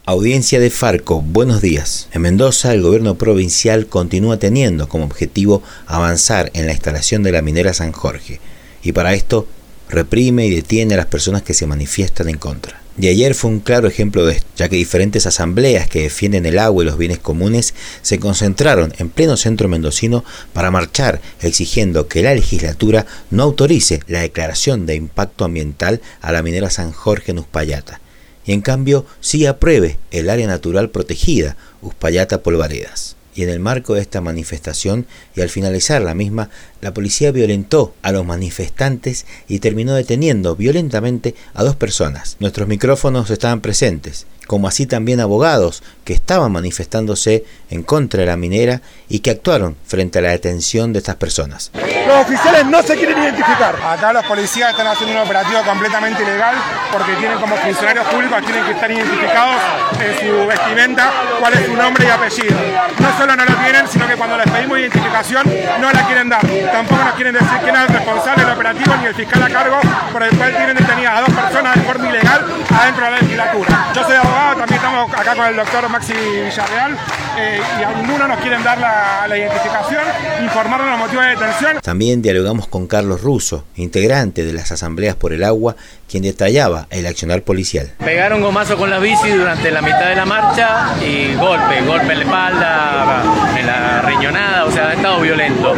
Audiencia de Farco, buenos días. En Mendoza, el gobierno provincial continúa teniendo como objetivo avanzar en la instalación de la minera San Jorge, y para esto reprime y detiene a las personas que se manifiestan en contra. Y ayer fue un claro ejemplo de esto, ya que diferentes asambleas que defienden el agua y los bienes comunes se concentraron en pleno centro mendocino para marchar exigiendo que la legislatura no autorice la declaración de impacto ambiental a la minera San Jorge en Uspallata, y en cambio sí apruebe el área natural protegida Uspallata-Polvaredas. Y en el marco de esta manifestación y al finalizar la misma, la policía violentó a los manifestantes y terminó deteniendo violentamente a 2 personas. Nuestros micrófonos estaban presentes, como así también abogados que estaban manifestándose en contra de la minera y que actuaron frente a la detención de estas personas. Los oficiales no se quieren identificar. Acá los policías están haciendo un operativo completamente ilegal porque tienen como funcionarios públicos, tienen que estar identificados en su vestimenta cuál es su nombre y apellido. No solo no lo tienen, sino que cuando les pedimos identificación no la quieren dar. Tampoco nos quieren decir quién es el responsable del operativo ni el fiscal a cargo por el cual tienen detenidas a 2 personas de forma ilegal adentro de la legislatura. Yo soy abogado, también estamos acá con el doctor Maxi Villarreal y a ninguno nos quieren dar la identificación, informarnos los motivos de detención. También dialogamos con Carlos Russo, integrante de las Asambleas por el Agua, quien detallaba el accionar policial. Pegaron gomazo con la bici durante la mitad de la marcha y golpe en la espalda, en la riñonada, o sea, ha estado violento.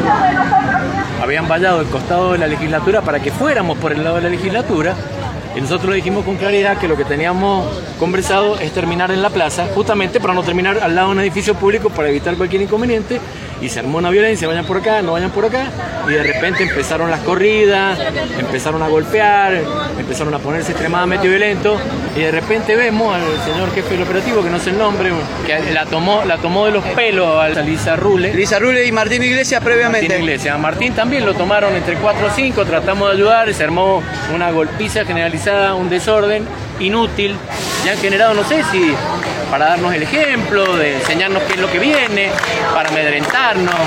Habían vallado el costado de la legislatura para que fuéramos por el lado de la legislatura y nosotros le dijimos con claridad que lo que teníamos conversado es terminar en la plaza, justamente para no terminar al lado de un edificio público para evitar cualquier inconveniente, y se armó una violencia, vayan por acá, no vayan por acá, y de repente empezaron las corridas, empezaron a golpear, empezaron a ponerse extremadamente violentos, y de repente vemos al señor jefe del operativo, que no sé el nombre, que la tomó de los pelos a Lisa Rule. Lisa Rule y Martín Iglesias previamente. Martín Iglesias. A Martín también lo tomaron entre 4 o 5, tratamos de ayudar, se armó una golpiza generalizada, un desorden inútil, y han generado, no sé si para darnos el ejemplo, de enseñarnos qué es lo que viene, para amedrentarnos.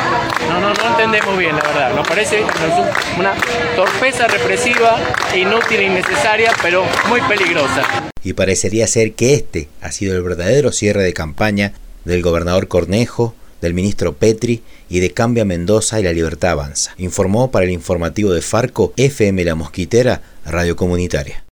No entendemos bien, la verdad. Nos parece una torpeza represiva, inútil e innecesaria, pero muy peligrosa. Y parecería ser que este ha sido el verdadero cierre de campaña del gobernador Cornejo, del ministro Petri y de Cambia Mendoza y La Libertad Avanza. Informó para el informativo de Farco, FM La Mosquitera, Radio Comunitaria.